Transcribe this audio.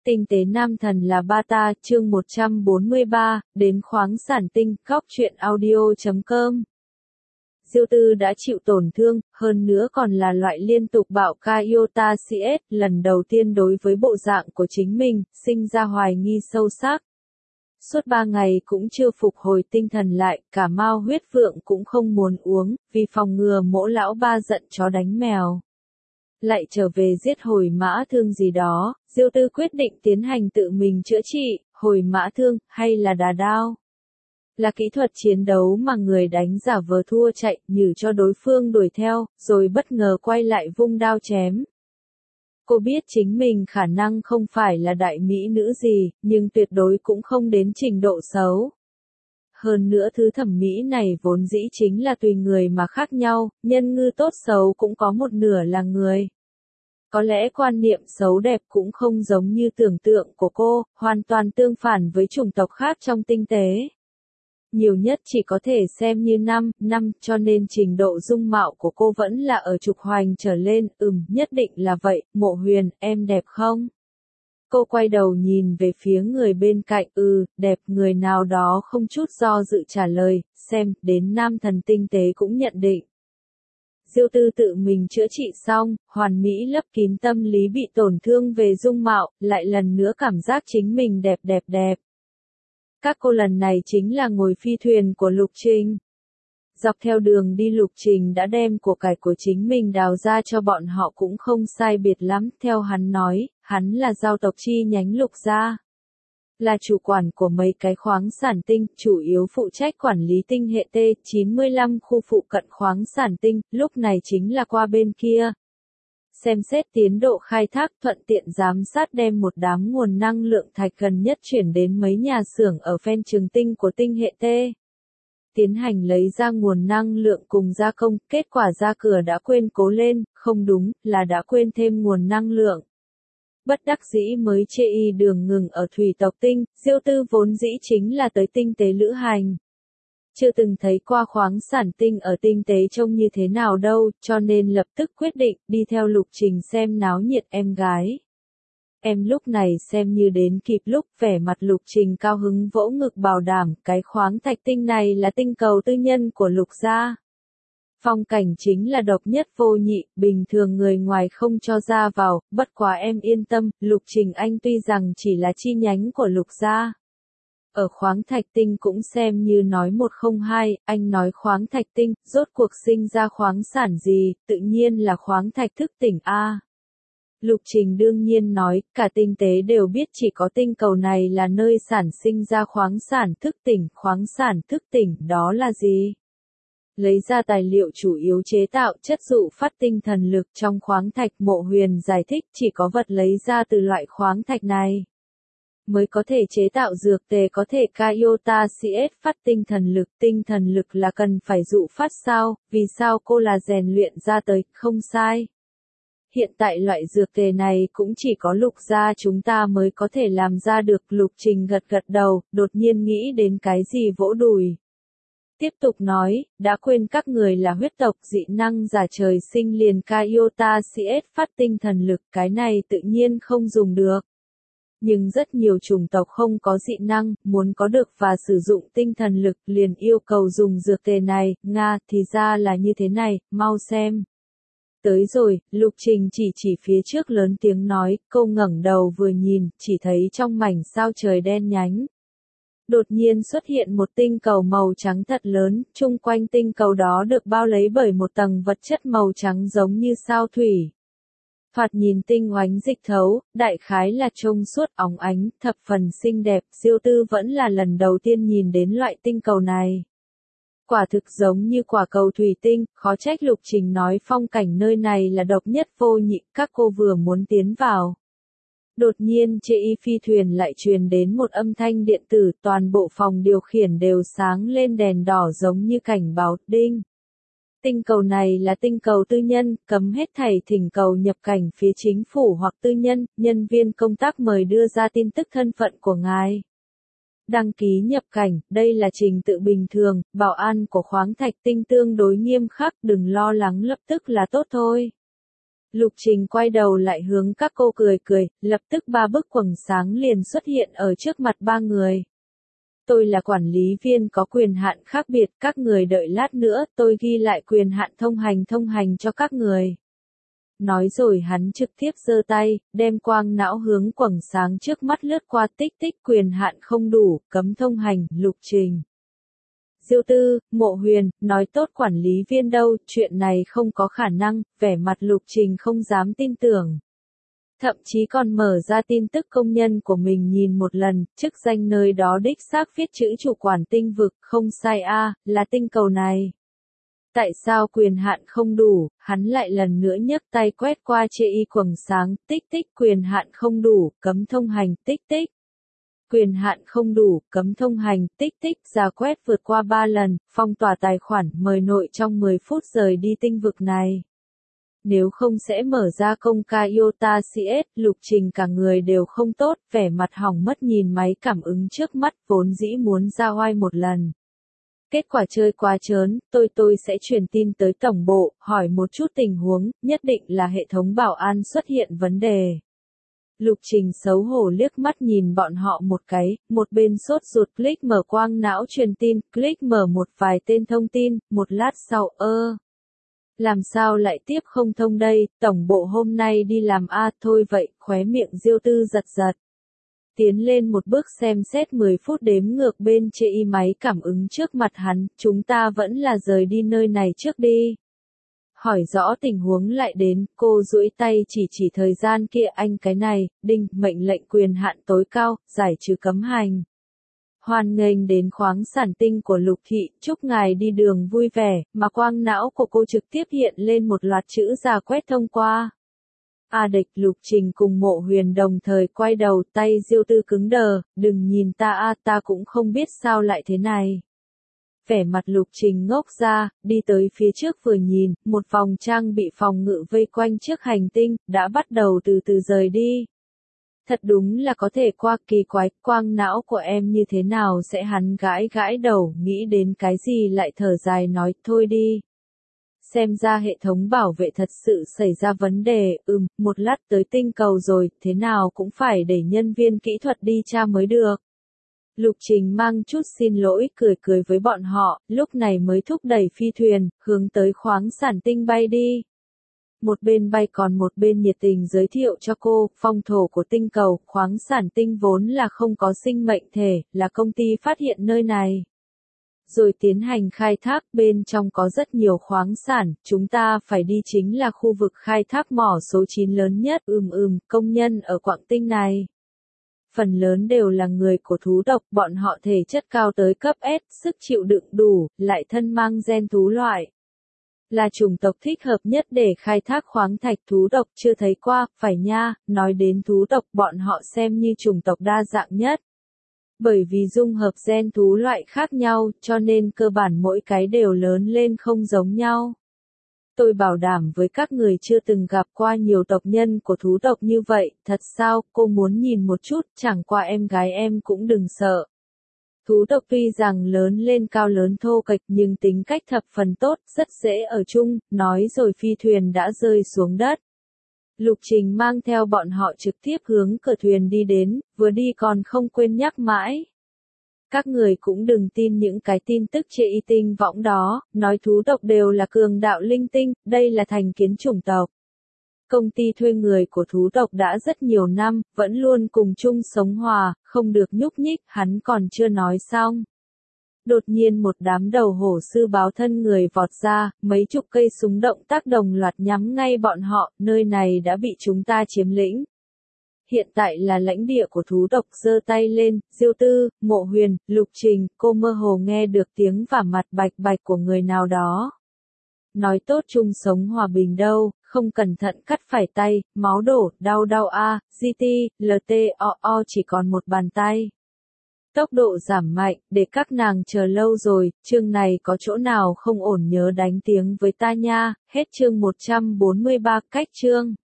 Tinh tế nam thần là ba ta, chương 143, đến khoáng sản tinh, góc truyện audio.com. Diêu Tư đã chịu tổn thương, hơn nữa còn là loại liên tục bạo ca iota CS, lần đầu tiên đối với bộ dạng của chính mình, sinh ra hoài nghi sâu sắc. Suốt 3 ngày cũng chưa phục hồi tinh thần lại, cả Mao huyết vượng cũng không muốn uống, vì phòng ngừa mỗ lão ba giận chó đánh mèo. Lại trở về giết hồi mã thương gì đó, Diêu Tư quyết định tiến hành tự mình chữa trị, hồi mã thương, hay là đà đao. Là kỹ thuật chiến đấu mà người đánh giả vờ thua chạy, nhử cho đối phương đuổi theo, rồi bất ngờ quay lại vung đao chém. Cô biết chính mình khả năng không phải là đại mỹ nữ gì, nhưng tuyệt đối cũng không đến trình độ xấu. Hơn nữa thứ thẩm mỹ này vốn dĩ chính là tùy người mà khác nhau, nhân ngư tốt xấu cũng có một nửa là người. Có lẽ quan niệm xấu đẹp cũng không giống như tưởng tượng của cô, hoàn toàn tương phản với chủng tộc khác trong tinh tế. Nhiều nhất chỉ có thể xem như 5, cho nên trình độ dung mạo của cô vẫn là ở trục hoành trở lên, nhất định là vậy, Mộ Huyền, em đẹp không? Cô quay đầu nhìn về phía người bên cạnh, đẹp, người nào đó không chút do dự trả lời, xem, đến nam thần tinh tế cũng nhận định. Diêu Tư tự mình chữa trị xong, hoàn mỹ lấp kín tâm lý bị tổn thương về dung mạo, lại lần nữa cảm giác chính mình đẹp. Các cô lần này chính là ngồi phi thuyền của Lục Trình. Dọc theo đường đi Lục Trình đã đem của cải của chính mình đào ra cho bọn họ cũng không sai biệt lắm, theo hắn nói, hắn là giao tộc chi nhánh Lục gia. Là chủ quản của mấy cái khoáng sản tinh, chủ yếu phụ trách quản lý tinh hệ T95 khu phụ cận khoáng sản tinh, lúc này chính là qua bên kia. Xem xét tiến độ khai thác, thuận tiện giám sát đem một đám nguồn năng lượng thạch gần nhất chuyển đến mấy nhà xưởng ở ven trường tinh của tinh hệ T. Tiến hành lấy ra nguồn năng lượng cùng gia công, kết quả ra cửa đã quên cố lên, không đúng, là đã quên thêm nguồn năng lượng. Bất đắc dĩ mới chê y đường ngừng ở thủy tộc tinh, Diêu Tư vốn dĩ chính là tới tinh tế lữ hành. Chưa từng thấy qua khoáng sản tinh ở tinh tế trông như thế nào đâu, cho nên lập tức quyết định đi theo Lục Trình xem náo nhiệt em gái. Em lúc này xem như đến kịp lúc, vẻ mặt Lục Trình cao hứng vỗ ngực bảo đảm cái khoáng thạch tinh này là tinh cầu tư nhân của Lục gia. Phong cảnh chính là độc nhất vô nhị, bình thường người ngoài không cho ra vào, bất quá em yên tâm, Lục Trình anh tuy rằng chỉ là chi nhánh của Lục gia. Ở khoáng thạch tinh cũng xem như nói 102, anh nói khoáng thạch tinh, rốt cuộc sinh ra khoáng sản gì, tự nhiên là khoáng thạch thức tỉnh A. Lục Trình đương nhiên nói, cả tinh tế đều biết chỉ có tinh cầu này là nơi sản sinh ra khoáng sản thức tỉnh đó là gì? Lấy ra tài liệu chủ yếu chế tạo chất dụ phát tinh thần lực trong khoáng thạch. Mộ Huyền giải thích chỉ có vật lấy ra từ loại khoáng thạch này mới có thể chế tạo dược tề có thể ca iota CS phát tinh thần lực là cần phải dụ phát sao, vì sao cô là rèn luyện ra tới, không sai. Hiện tại loại dược tề này cũng chỉ có Lục gia chúng ta mới có thể làm ra được. Lục Trình gật đầu, đột nhiên nghĩ đến cái gì vỗ đùi. Tiếp tục nói, đã quên các người là huyết tộc dị năng giả trời sinh liền ca iota CS phát tinh thần lực, cái này tự nhiên không dùng được. Nhưng rất nhiều chủng tộc không có dị năng, muốn có được và sử dụng tinh thần lực liền yêu cầu dùng dược tề này, thì ra là như thế này, mau xem. Tới rồi, Lục Trình chỉ phía trước lớn tiếng nói, cô ngẩng đầu vừa nhìn, chỉ thấy trong mảnh sao trời đen nhánh. Đột nhiên xuất hiện một tinh cầu màu trắng thật lớn, chung quanh tinh cầu đó được bao lấy bởi một tầng vật chất màu trắng giống như sao thủy. Thoạt nhìn tinh oánh dịch thấu, đại khái là trông suốt óng ánh, thập phần xinh đẹp, Diêu Tư vẫn là lần đầu tiên nhìn đến loại tinh cầu này. Quả thực giống như quả cầu thủy tinh, khó trách Lục Trình nói phong cảnh nơi này là độc nhất vô nhị, các cô vừa muốn tiến vào. Đột nhiên trên phi thuyền lại truyền đến một âm thanh điện tử, toàn bộ phòng điều khiển đều sáng lên đèn đỏ giống như cảnh báo, đinh. Tinh cầu này là tinh cầu tư nhân, cấm hết thảy thỉnh cầu nhập cảnh phía chính phủ hoặc tư nhân, nhân viên công tác mời đưa ra tin tức thân phận của ngài. Đăng ký nhập cảnh, đây là trình tự bình thường, bảo an của khoáng thạch tinh tương đối nghiêm khắc, đừng lo lắng lập tức là tốt thôi. Lục Trình quay đầu lại hướng các cô cười cười, lập tức 3 bức quầng sáng liền xuất hiện ở trước mặt 3 người. Tôi là quản lý viên có quyền hạn khác biệt, các người đợi lát nữa, tôi ghi lại quyền hạn thông hành cho các người. Nói rồi hắn trực tiếp giơ tay, đem quang não hướng quầng sáng trước mắt lướt qua tích tích quyền hạn không đủ, cấm thông hành, Lục Trình. Diêu Tư, Mộ Huyền, nói tốt quản lý viên đâu, chuyện này không có khả năng, vẻ mặt Lục Trình không dám tin tưởng. Thậm chí còn mở ra tin tức công nhân của mình nhìn một lần, chức danh nơi đó đích xác viết chữ chủ quản tinh vực, không sai a, là tinh cầu này. Tại sao quyền hạn không đủ, hắn lại lần nữa nhấc tay quét qua chê y quầng sáng, tích tích quyền hạn không đủ, cấm thông hành, tích tích. Quyền hạn không đủ, cấm thông hành, tích tích, ra quét vượt qua 3 lần, phong tỏa tài khoản, mời nội trong 10 phút rời đi tinh vực này. Nếu không sẽ mở ra công khai IOTA CS, Lục Trình cả người đều không tốt, vẻ mặt hỏng mất nhìn máy cảm ứng trước mắt, vốn dĩ muốn ra oai một lần. Kết quả chơi quá trớn, tôi sẽ truyền tin tới tổng bộ, hỏi một chút tình huống, nhất định là hệ thống bảo an xuất hiện vấn đề. Lục Trình xấu hổ liếc mắt nhìn bọn họ một cái, một bên sốt ruột click mở quang não truyền tin, click mở một vài tên thông tin, một lát sau làm sao lại tiếp không thông đây, tổng bộ hôm nay đi làm thôi vậy, khóe miệng Diêu Tư giật giật. Tiến lên một bước xem xét 10 phút đếm ngược bên chê y máy cảm ứng trước mặt hắn, chúng ta vẫn là rời đi nơi này trước đi. Hỏi rõ tình huống lại đến, cô duỗi tay chỉ thời gian kia anh cái này, đinh, mệnh lệnh quyền hạn tối cao, giải trừ cấm hành. Hoan nghênh đến khoáng sản tinh của Lục Thị, chúc ngài đi đường vui vẻ, mà quang não của cô trực tiếp hiện lên một loạt chữ ra quét thông qua. Địch, Lục Trình cùng Mộ Huyền đồng thời quay đầu, tay Diêu Tư cứng đờ, đừng nhìn ta ta cũng không biết sao lại thế này. Vẻ mặt Lục Trình ngốc ra, đi tới phía trước vừa nhìn, một vòng trang bị phòng ngự vây quanh trước hành tinh, đã bắt đầu từ từ rời đi. Thật đúng là có thể qua kỳ quái, quang não của em như thế nào sẽ hắn gãi đầu, nghĩ đến cái gì lại thở dài nói, thôi đi. Xem ra hệ thống bảo vệ thật sự xảy ra vấn đề, một lát tới tinh cầu rồi, thế nào cũng phải để nhân viên kỹ thuật đi tra mới được. Lục Trình mang chút xin lỗi, cười với bọn họ, lúc này mới thúc đẩy phi thuyền, hướng tới khoáng sản tinh bay đi. Một bên bay còn một bên nhiệt tình giới thiệu cho cô, phong thổ của tinh cầu, khoáng sản tinh vốn là không có sinh mệnh thể, là công ty phát hiện nơi này. Rồi tiến hành khai thác, bên trong có rất nhiều khoáng sản, chúng ta phải đi chính là khu vực khai thác mỏ số 9 lớn nhất, công nhân ở quặng tinh này. Phần lớn đều là người của thú độc, bọn họ thể chất cao tới cấp S, sức chịu đựng đủ, lại thân mang gen thú loại. Là chủng tộc thích hợp nhất để khai thác khoáng thạch, thú độc chưa thấy qua, phải nha, nói đến thú độc bọn họ xem như chủng tộc đa dạng nhất. Bởi vì dung hợp gen thú loại khác nhau, cho nên cơ bản mỗi cái đều lớn lên không giống nhau. Tôi bảo đảm với các người chưa từng gặp qua nhiều tộc nhân của thú tộc như vậy, thật sao, cô muốn nhìn một chút, chẳng qua em gái em cũng đừng sợ. Thú tộc tuy rằng lớn lên cao lớn thô kệch nhưng tính cách thập phần tốt, rất dễ ở chung, nói rồi phi thuyền đã rơi xuống đất. Lục Trình mang theo bọn họ trực tiếp hướng cửa thuyền đi đến, vừa đi còn không quên nhắc mãi. Các người cũng đừng tin những cái tin tức chê y tinh võng đó, nói thú tộc đều là cường đạo linh tinh, đây là thành kiến chủng tộc. Công ty thuê người của thú tộc đã rất nhiều năm, vẫn luôn cùng chung sống hòa, không được nhúc nhích, hắn còn chưa nói xong. Đột nhiên một đám đầu hổ sư báo thân người vọt ra, mấy chục cây súng động tác đồng loạt nhắm ngay bọn họ, nơi này đã bị chúng ta chiếm lĩnh. Hiện tại là lãnh địa của thú tộc, giơ tay lên, Diêu Tư, Mộ Huyền, Lục Trình, cô mơ hồ nghe được tiếng vả mặt bạch của người nào đó. Nói tốt chung sống hòa bình đâu, không cẩn thận cắt phải tay, máu đổ, đau GT, LTOO chỉ còn một bàn tay. Tốc độ giảm mạnh, để các nàng chờ lâu rồi, chương này có chỗ nào không ổn nhớ đánh tiếng với ta nha, hết chương 143 cách chương.